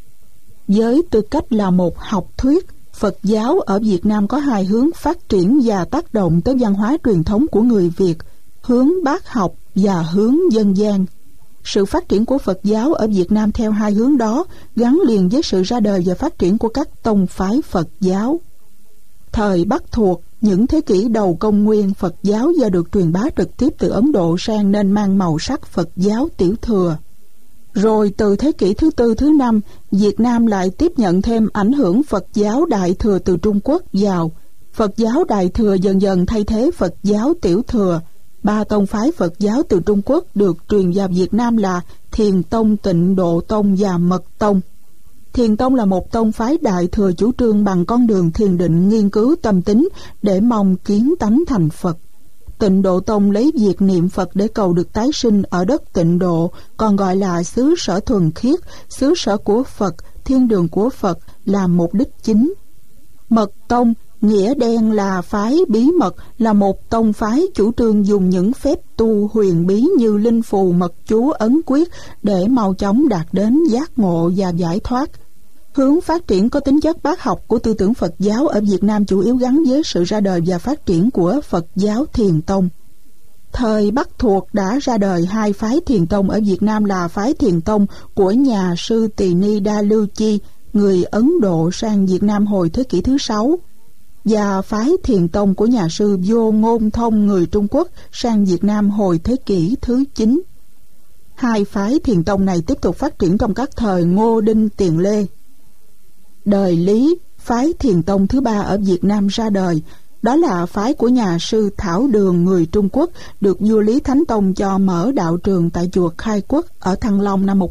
với tư cách là một học thuyết, Phật giáo ở Việt Nam có hai hướng phát triển và tác động tới văn hóa truyền thống của người Việt, hướng bác học và hướng dân gian. Sự phát triển của Phật giáo ở Việt Nam theo hai hướng đó gắn liền với sự ra đời và phát triển của các tông phái Phật giáo. Thời Bắc thuộc, những thế kỷ đầu công nguyên, Phật giáo do được truyền bá trực tiếp từ Ấn Độ sang nên mang màu sắc Phật giáo tiểu thừa. Rồi từ thế kỷ thứ tư, thứ năm, Việt Nam lại tiếp nhận thêm ảnh hưởng Phật giáo Đại Thừa từ Trung Quốc vào. Phật giáo Đại Thừa dần dần thay thế Phật giáo Tiểu Thừa. Ba tông phái Phật giáo từ Trung Quốc được truyền vào Việt Nam là Thiền Tông, Tịnh Độ Tông và Mật Tông. Thiền Tông là một tông phái Đại Thừa chủ trương bằng con đường thiền định nghiên cứu tâm tính để mong kiến tánh thành Phật. Tịnh Độ Tông lấy việc niệm Phật để cầu được tái sinh ở đất Tịnh Độ, còn gọi là xứ sở thuần khiết, xứ sở của Phật, thiên đường của Phật, làm mục đích chính. Mật Tông, nghĩa đen là phái bí mật, là một tông phái chủ trương dùng những phép tu huyền bí như linh phù, mật chú, ấn quyết để mau chóng đạt đến giác ngộ và giải thoát. Hướng phát triển có tính chất bác học của tư tưởng Phật giáo ở Việt Nam chủ yếu gắn với sự ra đời và phát triển của Phật giáo Thiền Tông. Thời Bắc thuộc đã ra đời hai phái Thiền Tông ở Việt Nam là phái Thiền Tông của nhà sư Tỳ Ni Đa Lưu Chi, người Ấn Độ sang Việt Nam hồi thế kỷ thứ 6, và phái Thiền Tông của nhà sư Vô Ngôn Thông, người Trung Quốc sang Việt Nam hồi thế kỷ thứ 9. Hai phái Thiền Tông này tiếp tục phát triển trong các thời Ngô Đinh Tiền Lê. Đời Lý, phái Thiền Tông thứ ba ở Việt Nam ra đời, đó là phái của nhà sư Thảo Đường, người Trung Quốc, được vua Lý Thánh Tông cho mở đạo trường tại chùa Khai Quốc ở Thăng Long năm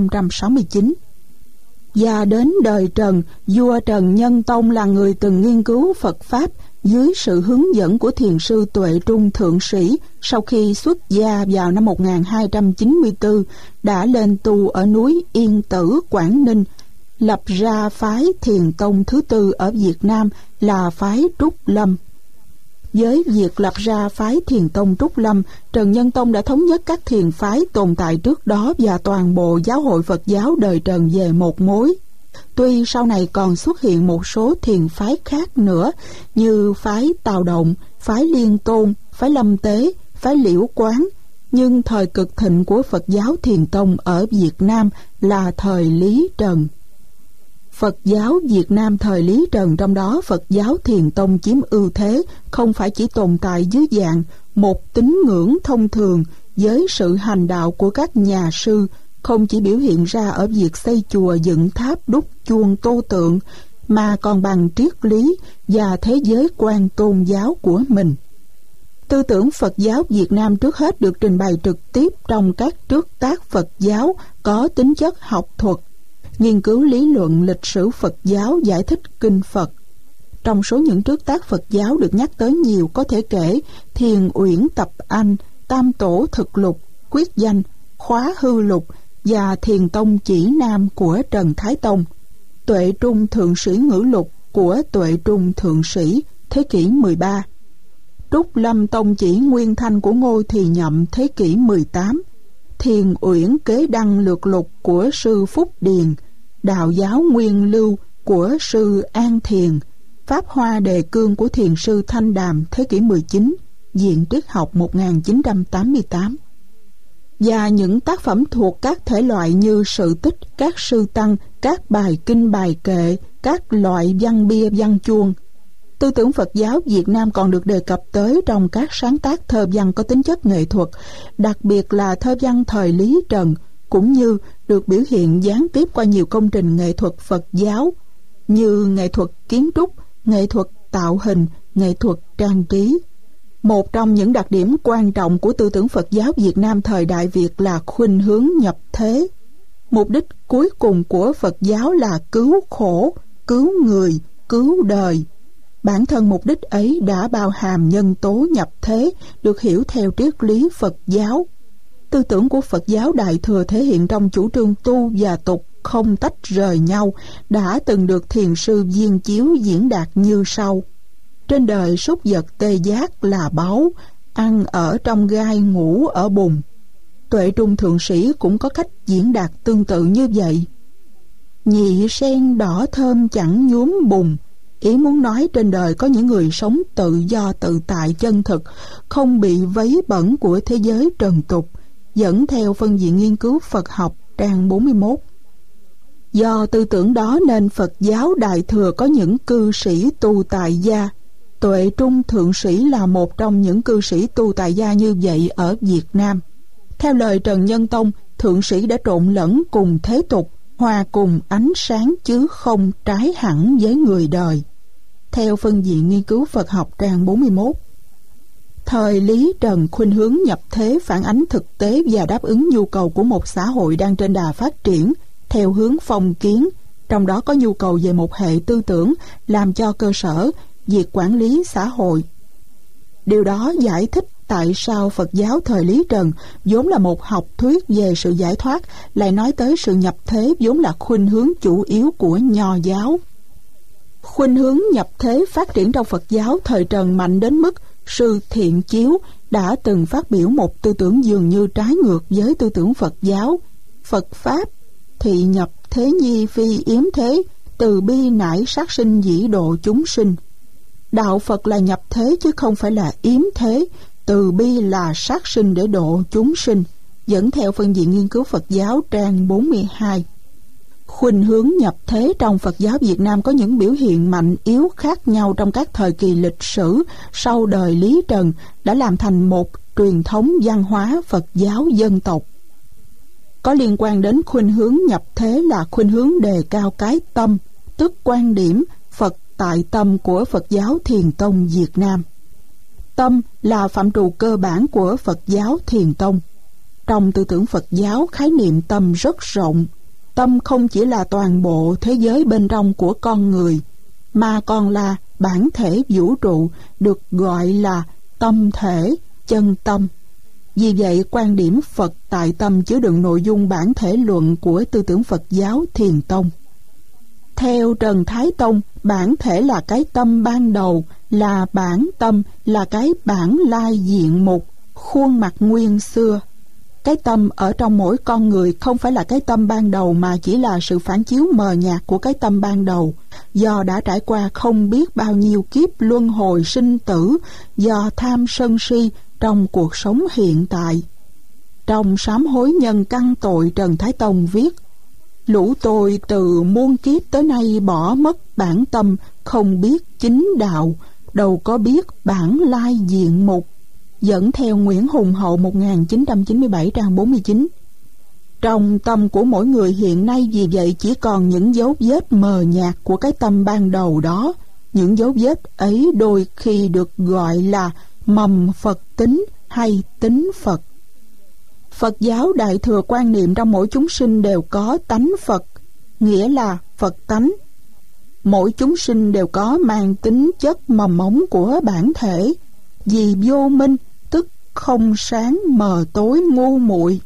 1069. Và đến đời Trần, vua Trần Nhân Tông là người từng nghiên cứu Phật Pháp dưới sự hướng dẫn của thiền sư Tuệ Trung Thượng Sĩ. Sau khi xuất gia vào năm 1294, đã lên tu ở núi Yên Tử, Quảng Ninh, lập ra phái Thiền Tông thứ tư ở Việt Nam là phái Trúc Lâm. Với việc lập ra phái Thiền Tông Trúc Lâm, Trần Nhân Tông đã thống nhất các thiền phái tồn tại trước đó và toàn bộ giáo hội Phật giáo đời Trần về một mối. Tuy sau này còn xuất hiện một số thiền phái khác nữa như phái Tào Động, phái Liên Tôn, phái Lâm Tế, phái Liễu Quán, nhưng thời cực thịnh của Phật giáo Thiền Tông ở Việt Nam là thời Lý Trần. Phật giáo Việt Nam thời Lý Trần, trong đó Phật giáo Thiền Tông chiếm ưu thế, không phải chỉ tồn tại dưới dạng một tín ngưỡng thông thường với sự hành đạo của các nhà sư, không chỉ biểu hiện ra ở việc xây chùa, dựng tháp, đúc chuông, tô tượng, mà còn bằng triết lý và thế giới quan tôn giáo của mình. Tư tưởng Phật giáo Việt Nam trước hết được trình bày trực tiếp trong các trước tác Phật giáo có tính chất học thuật, nghiên cứu lý luận lịch sử Phật giáo, giải thích kinh Phật. Trong số những trước tác Phật giáo được nhắc tới nhiều có thể kể Thiền Uyển Tập Anh, Tam Tổ Thực Lục, Quyết Danh, Khóa Hư Lục và Thiền Tông Chỉ Nam của Trần Thái Tông, Tuệ Trung Thượng Sĩ Ngữ Lục của Tuệ Trung Thượng Sĩ thế kỷ 13, Trúc Lâm Tông Chỉ Nguyên Thanh của Ngô Thì Nhậm thế kỷ 18, Thiền Uyển Kế Đăng Lược Lục của sư Phúc Điền, Đạo giáo Nguyên Lưu của sư An Thiền, Pháp Hoa Đề Cương của thiền sư Thanh Đàm thế kỷ 19, Viện Triết học 1988. Và những tác phẩm thuộc các thể loại như sự tích, các sư tăng, các bài kinh bài kệ, các loại văn bia văn chuông. Tư tưởng Phật giáo Việt Nam còn được đề cập tới trong các sáng tác thơ văn có tính chất nghệ thuật, đặc biệt là thơ văn thời Lý Trần, cũng như được biểu hiện gián tiếp qua nhiều công trình nghệ thuật Phật giáo như nghệ thuật kiến trúc, nghệ thuật tạo hình, nghệ thuật trang trí. Một trong những đặc điểm quan trọng của tư tưởng Phật giáo Việt Nam thời Đại Việt là khuynh hướng nhập thế. Mục đích cuối cùng của Phật giáo là cứu khổ, cứu người, cứu đời. Bản thân mục đích ấy đã bao hàm nhân tố nhập thế, được hiểu theo triết lý Phật giáo. Tư tưởng của Phật giáo Đại Thừa thể hiện trong chủ trương tu và tục không tách rời nhau, đã từng được thiền sư Viên Chiếu diễn đạt như sau: trên đời súc vật tê giác là báu, ăn ở trong gai ngủ ở bùn. Tuệ Trung Thượng Sĩ cũng có cách diễn đạt tương tự như vậy. Nhị sen đỏ thơm chẳng nhuốm bùn. Ý muốn nói trên đời có những người sống tự do tự tại chân thực, không bị vấy bẩn của thế giới trần tục, dẫn theo phân viện nghiên cứu Phật học trang 41. Do tư tưởng đó nên Phật giáo Đại Thừa có những cư sĩ tu tại gia. Tuệ Trung Thượng Sĩ là một trong những cư sĩ tu tại gia như vậy ở Việt Nam. Theo lời Trần Nhân Tông, Thượng Sĩ đã trộn lẫn cùng thế tục, hòa cùng ánh sáng chứ không trái hẳn với người đời. Theo phân viện nghiên cứu Phật học trang 41. Thời Lý Trần khuynh hướng nhập thế phản ánh thực tế và đáp ứng nhu cầu của một xã hội đang trên đà phát triển theo hướng phong kiến, trong đó có nhu cầu về một hệ tư tưởng làm cho cơ sở việc quản lý xã hội. Điều đó giải thích tại sao Phật giáo thời Lý Trần vốn là một học thuyết về sự giải thoát, lại nói tới sự nhập thế vốn là khuynh hướng chủ yếu của Nho giáo. Khuynh hướng nhập thế phát triển trong Phật giáo thời Trần mạnh đến mức sư Thiện Chiếu đã từng phát biểu một tư tưởng dường như trái ngược với tư tưởng Phật giáo. Phật Pháp thị nhập thế nhi phi yếm thế, từ bi nải sát sinh dĩ độ chúng sinh. Đạo Phật là nhập thế chứ không phải là yếm thế, từ bi là sát sinh để độ chúng sinh, dẫn theo phân viện nghiên cứu Phật giáo trang 42. Khuynh hướng nhập thế trong Phật giáo Việt Nam có những biểu hiện mạnh yếu khác nhau trong các thời kỳ lịch sử sau đời Lý Trần, đã làm thành một truyền thống văn hóa Phật giáo dân tộc. Có liên quan đến khuynh hướng nhập thế là khuynh hướng đề cao cái tâm, tức quan điểm Phật tại tâm của Phật giáo Thiền Tông Việt Nam. Tâm là phạm trù cơ bản của Phật giáo Thiền Tông. Trong tư tưởng Phật giáo, khái niệm tâm rất rộng. Tâm không chỉ là toàn bộ thế giới bên trong của con người, mà còn là bản thể vũ trụ, được gọi là tâm thể, chân tâm. Vì vậy, quan điểm Phật tại tâm chứa đựng nội dung bản thể luận của tư tưởng Phật giáo Thiền Tông. Theo Trần Thái Tông, bản thể là cái tâm ban đầu, là bản tâm, là cái bản lai diện mục, khuôn mặt nguyên xưa. Cái tâm ở trong mỗi con người không phải là cái tâm ban đầu, mà chỉ là sự phản chiếu mờ nhạt của cái tâm ban đầu, do đã trải qua không biết bao nhiêu kiếp luân hồi sinh tử, do tham sân si trong cuộc sống hiện tại. Trong sám hối nhân căn tội, Trần Thái Tông viết: lũ tôi từ muôn kiếp tới nay bỏ mất bản tâm, không biết chính đạo, đâu có biết bản lai diện mục. Dẫn theo Nguyễn Hùng Hậu 1997 trang 49. Trong tâm của mỗi người hiện nay vì vậy chỉ còn những dấu vết mờ nhạt của cái tâm ban đầu đó. Những dấu vết ấy đôi khi được gọi là mầm Phật tính hay tính Phật. Phật giáo Đại Thừa quan niệm trong mỗi chúng sinh đều có tánh Phật, nghĩa là Phật tánh. Mỗi chúng sinh đều có mang tính chất mầm mống của bản thể, vì vô minh, tức không sáng mờ tối ngu muội.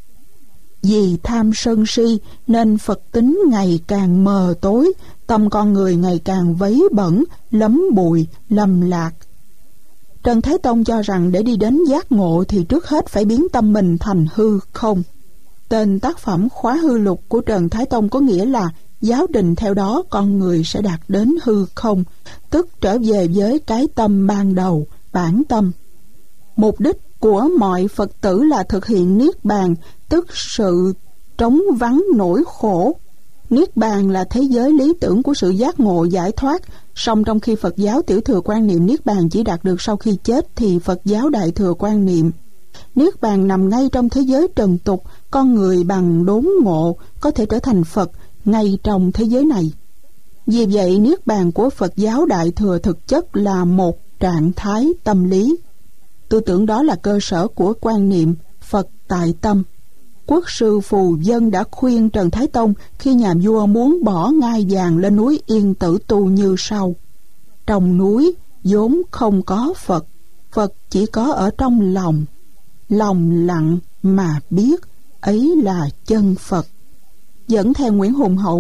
Vì tham sân si nên Phật tính ngày càng mờ tối, tâm con người ngày càng vấy bẩn, lấm bụi, lầm lạc. Trần Thái Tông cho rằng để đi đến giác ngộ thì trước hết phải biến tâm mình thành hư không. Tên tác phẩm Khóa Hư Lục của Trần Thái Tông có nghĩa là giáo định theo đó con người sẽ đạt đến hư không, tức trở về với cái tâm ban đầu, bản tâm. Mục đích của mọi Phật tử là thực hiện niết bàn, tức sự trống vắng nỗi khổ. Niết bàn là thế giới lý tưởng của sự giác ngộ giải thoát, song trong khi Phật giáo tiểu thừa quan niệm Niết bàn chỉ đạt được sau khi chết, thì Phật giáo đại thừa quan niệm Niết bàn nằm ngay trong thế giới trần tục. Con người bằng đốn ngộ có thể trở thành Phật ngay trong thế giới này. Vì vậy, Niết bàn của Phật giáo đại thừa thực chất là một trạng thái tâm lý. Tư tưởng đó là cơ sở của quan niệm Phật tại tâm. Quốc sư Phù Dân đã khuyên Trần Thái Tông khi nhà vua muốn bỏ ngai vàng lên núi Yên Tử tu như sau: trong núi vốn không có Phật, Phật chỉ có ở trong lòng. Lòng lặng mà biết, ấy là chân Phật. Dẫn theo Nguyễn Hùng Hậu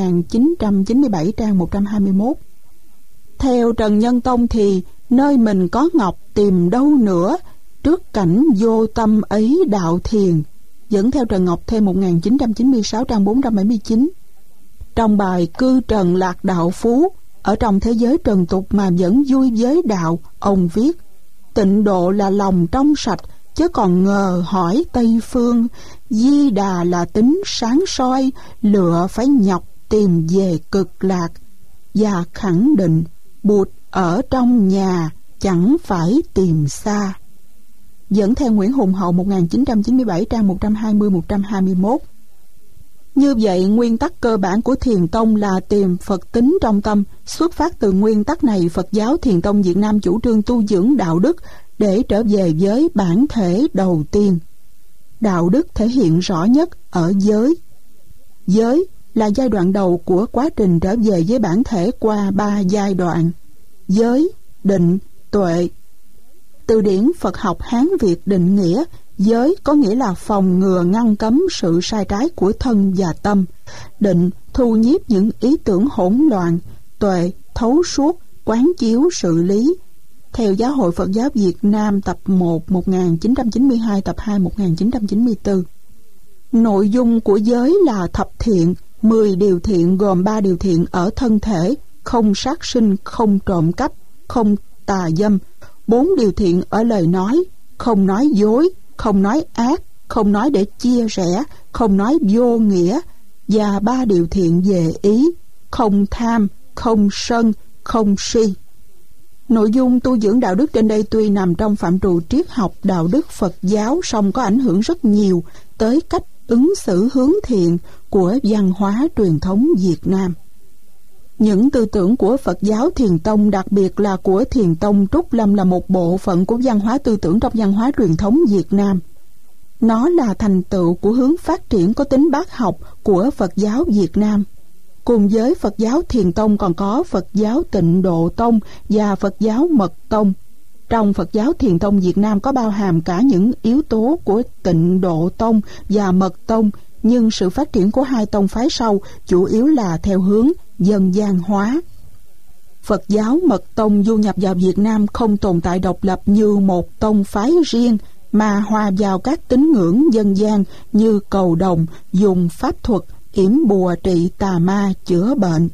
1997 trang 121. Theo Trần Nhân Tông thì nơi mình có ngọc tìm đâu nữa, trước cảnh vô tâm ấy đạo thiền. Dẫn theo Trần Ngọc thêm 1996 trang 479. Trong bài Cư Trần Lạc Đạo Phú, ở trong thế giới trần tục mà vẫn vui với đạo, ông viết: tịnh độ là lòng trong sạch, chứ còn ngờ hỏi Tây Phương. Di Đà là tính sáng soi, lựa phải nhọc tìm về cực lạc. Và khẳng định Bụt ở trong nhà, chẳng phải tìm xa. Dẫn theo Nguyễn Hùng Hậu 1997 trang 120-121. Như vậy, nguyên tắc cơ bản của Thiền Tông là tìm Phật tính trong tâm. Xuất phát từ nguyên tắc này, Phật giáo Thiền Tông Việt Nam chủ trương tu dưỡng đạo đức để trở về với bản thể đầu tiên. Đạo đức thể hiện rõ nhất ở giới. Giới là giai đoạn đầu của quá trình trở về với bản thể qua 3 giai đoạn: giới, định, tuệ. Từ điển Phật học Hán Việt định nghĩa, giới có nghĩa là phòng ngừa ngăn cấm sự sai trái của thân và tâm. Định thu nhiếp những ý tưởng hỗn loạn. Tuệ thấu suốt, quán chiếu sự lý. Theo Giáo hội Phật giáo Việt Nam tập 1 1992, tập 2 1994. Nội dung của giới là thập thiện, 10 điều thiện gồm 3 điều thiện ở thân thể: không sát sinh, không trộm cắp, không tà dâm. 4 điều thiện ở lời nói: không nói dối, không nói ác, không nói để chia rẽ, không nói vô nghĩa. Và 3 điều thiện về ý: không tham, không sân, không si. Nội dung tu dưỡng đạo đức trên đây tuy nằm trong phạm trù triết học đạo đức Phật giáo, song có ảnh hưởng rất nhiều tới cách ứng xử hướng thiện của văn hóa truyền thống Việt Nam. Những tư tưởng của Phật giáo Thiền Tông, đặc biệt là của Thiền Tông Trúc Lâm, là một bộ phận của văn hóa tư tưởng trong văn hóa truyền thống Việt Nam. Nó là thành tựu của hướng phát triển có tính bác học của Phật giáo Việt Nam. Cùng với Phật giáo Thiền Tông còn có Phật giáo Tịnh Độ Tông và Phật giáo Mật Tông. Trong Phật giáo Thiền Tông Việt Nam có bao hàm cả những yếu tố của Tịnh Độ Tông và Mật Tông, nhưng sự phát triển của hai tông phái sau chủ yếu là theo hướng dân gian hóa. Phật giáo Mật Tông du nhập vào Việt Nam không tồn tại độc lập như một tông phái riêng, mà hòa vào các tín ngưỡng dân gian như cầu đồng, dùng pháp thuật, yểm bùa trị tà ma, chữa bệnh.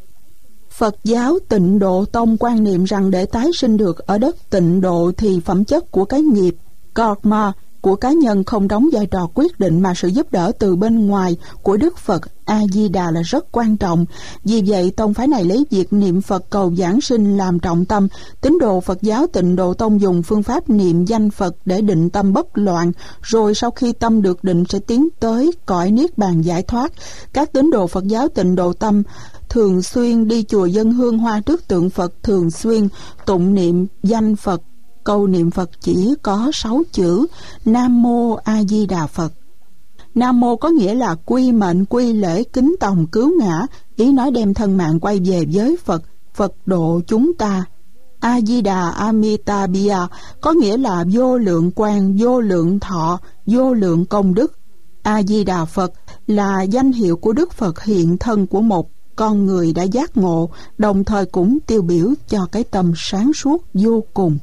Phật giáo Tịnh Độ Tông quan niệm rằng để tái sinh được ở đất tịnh độ thì phẩm chất của cái nghiệp, karma, của cá nhân không đóng vai trò quyết định, mà sự giúp đỡ từ bên ngoài của Đức Phật A-di-đà là rất quan trọng. Vì vậy, tông phái này lấy việc niệm Phật cầu giảng sinh làm trọng tâm. Tín đồ Phật giáo Tịnh Độ Tông dùng phương pháp niệm danh Phật để định tâm bất loạn, rồi sau khi tâm được định sẽ tiến tới cõi Niết Bàn giải thoát. Các tín đồ Phật giáo Tịnh Độ Tâm thường xuyên đi chùa dâng hương hoa trước tượng Phật, thường xuyên tụng niệm danh Phật. Câu niệm Phật chỉ có 6 chữ: Nam Mô A Di Đà Phật. Nam Mô có nghĩa là quy mệnh, quy lễ, kính tòng, cứu ngã, ý nói đem thân mạng quay về với Phật, Phật độ chúng ta. A Di Đà Amitabha có nghĩa là vô lượng quang, vô lượng thọ, vô lượng công đức. A Di Đà Phật là danh hiệu của Đức Phật hiện thân của một con người đã giác ngộ, đồng thời cũng tiêu biểu cho cái tâm sáng suốt vô cùng.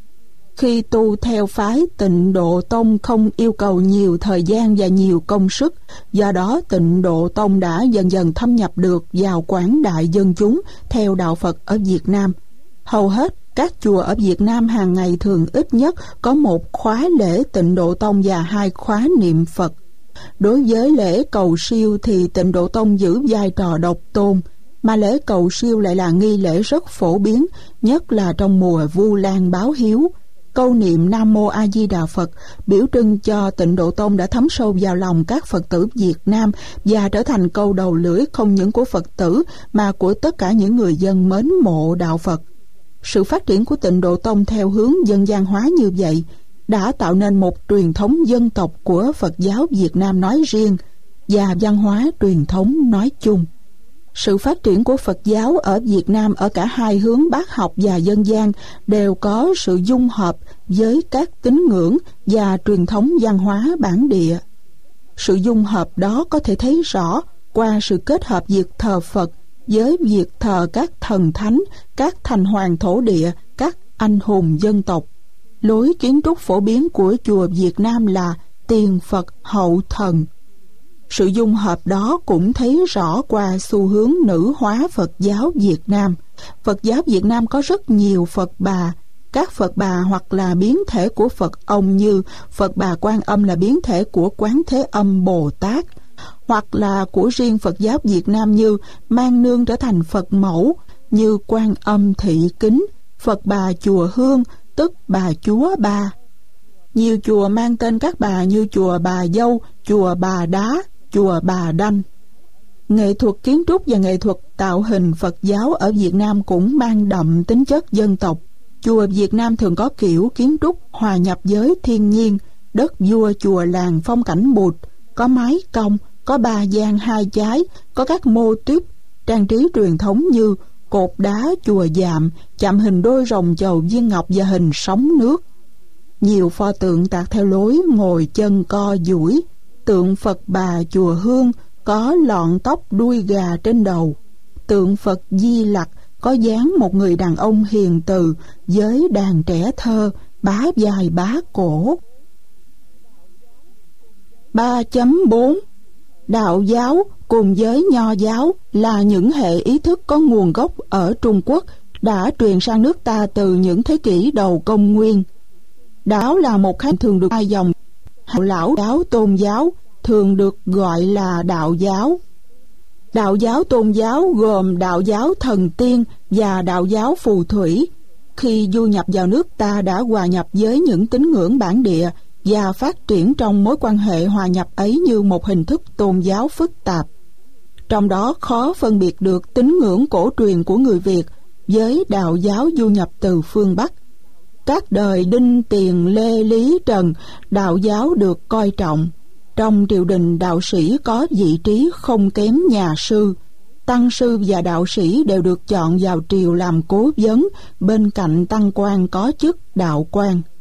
Khi tu theo phái Tịnh Độ Tông không yêu cầu nhiều thời gian và nhiều công sức, do đó Tịnh Độ Tông đã dần dần thâm nhập được vào quảng đại dân chúng theo đạo Phật ở Việt Nam. Hầu hết các chùa ở Việt Nam hàng ngày thường ít nhất có một khóa lễ Tịnh Độ Tông và 2 khóa niệm Phật. Đối với lễ cầu siêu thì Tịnh Độ Tông giữ vai trò độc tôn, mà lễ cầu siêu lại là nghi lễ rất phổ biến, nhất là trong mùa Vu Lan báo hiếu. Câu niệm Nam Mô A Di Đà Phật biểu trưng cho Tịnh Độ Tông đã thấm sâu vào lòng các Phật tử Việt Nam và trở thành câu đầu lưỡi không những của Phật tử mà của tất cả những người dân mến mộ đạo Phật. Sự phát triển của Tịnh Độ Tông theo hướng dân gian hóa như vậy đã tạo nên một truyền thống dân tộc của Phật giáo Việt Nam nói riêng và văn hóa truyền thống nói chung. Sự phát triển của Phật giáo ở Việt Nam ở cả hai hướng bác học và dân gian đều có sự dung hợp với các tín ngưỡng và truyền thống văn hóa bản địa. Sự dung hợp đó có thể thấy rõ qua sự kết hợp việc thờ Phật với việc thờ các thần thánh, các thành hoàng thổ địa, các anh hùng dân tộc. Lối kiến trúc phổ biến của chùa Việt Nam là tiền Phật hậu thần. Sự dung hợp đó cũng thấy rõ qua xu hướng nữ hóa Phật giáo Việt Nam. Phật giáo Việt Nam có rất nhiều Phật bà. Các Phật bà hoặc là biến thể của Phật ông như Phật bà Quan Âm là biến thể của Quán Thế Âm Bồ Tát, hoặc là của riêng Phật giáo Việt Nam như Mang Nương trở thành Phật mẫu, như Quan Âm Thị Kính, Phật bà Chùa Hương, tức bà Chúa Ba. Nhiều chùa mang tên các bà như chùa Bà Dâu, chùa Bà Đá, chùa Bà Đanh. Nghệ thuật kiến trúc và nghệ thuật tạo hình Phật giáo ở Việt Nam cũng mang đậm tính chất dân tộc. Chùa Việt Nam thường có kiểu kiến trúc hòa nhập với thiên nhiên, đất vua chùa làng phong cảnh Bụt, có mái cong, có ba gian hai chái, có các mô típ trang trí truyền thống như cột đá chùa Dạm, chạm hình đôi rồng chầu viên ngọc và hình sóng nước. Nhiều pho tượng tạc theo lối ngồi chân co duỗi, tượng Phật bà chùa Hương có lọn tóc đuôi gà trên đầu, tượng Phật Di Lặc có dáng một người đàn ông hiền từ với đàn trẻ thơ bá vai bá cổ. 3.4 Đạo giáo cùng với Nho giáo là những hệ ý thức có nguồn gốc ở Trung Quốc, đã truyền sang nước ta từ những thế kỷ đầu công nguyên. Đạo là một khái niệm thường được hai dòng. Lão giáo tôn giáo thường được gọi là đạo giáo. Đạo giáo tôn giáo gồm đạo giáo thần tiên và đạo giáo phù thủy. Khi du nhập vào nước ta đã hòa nhập với những tín ngưỡng bản địa và phát triển trong mối quan hệ hòa nhập ấy như một hình thức tôn giáo phức tạp. Trong đó khó phân biệt được tín ngưỡng cổ truyền của người Việt với đạo giáo du nhập từ phương Bắc. Các đời Đinh, Tiền, Lê, Lý, Trần, đạo giáo được coi trọng. Trong triều đình, đạo sĩ có vị trí không kém nhà sư. Tăng sư và đạo sĩ đều được chọn vào triều làm cố vấn, bên cạnh tăng quan có chức đạo quan.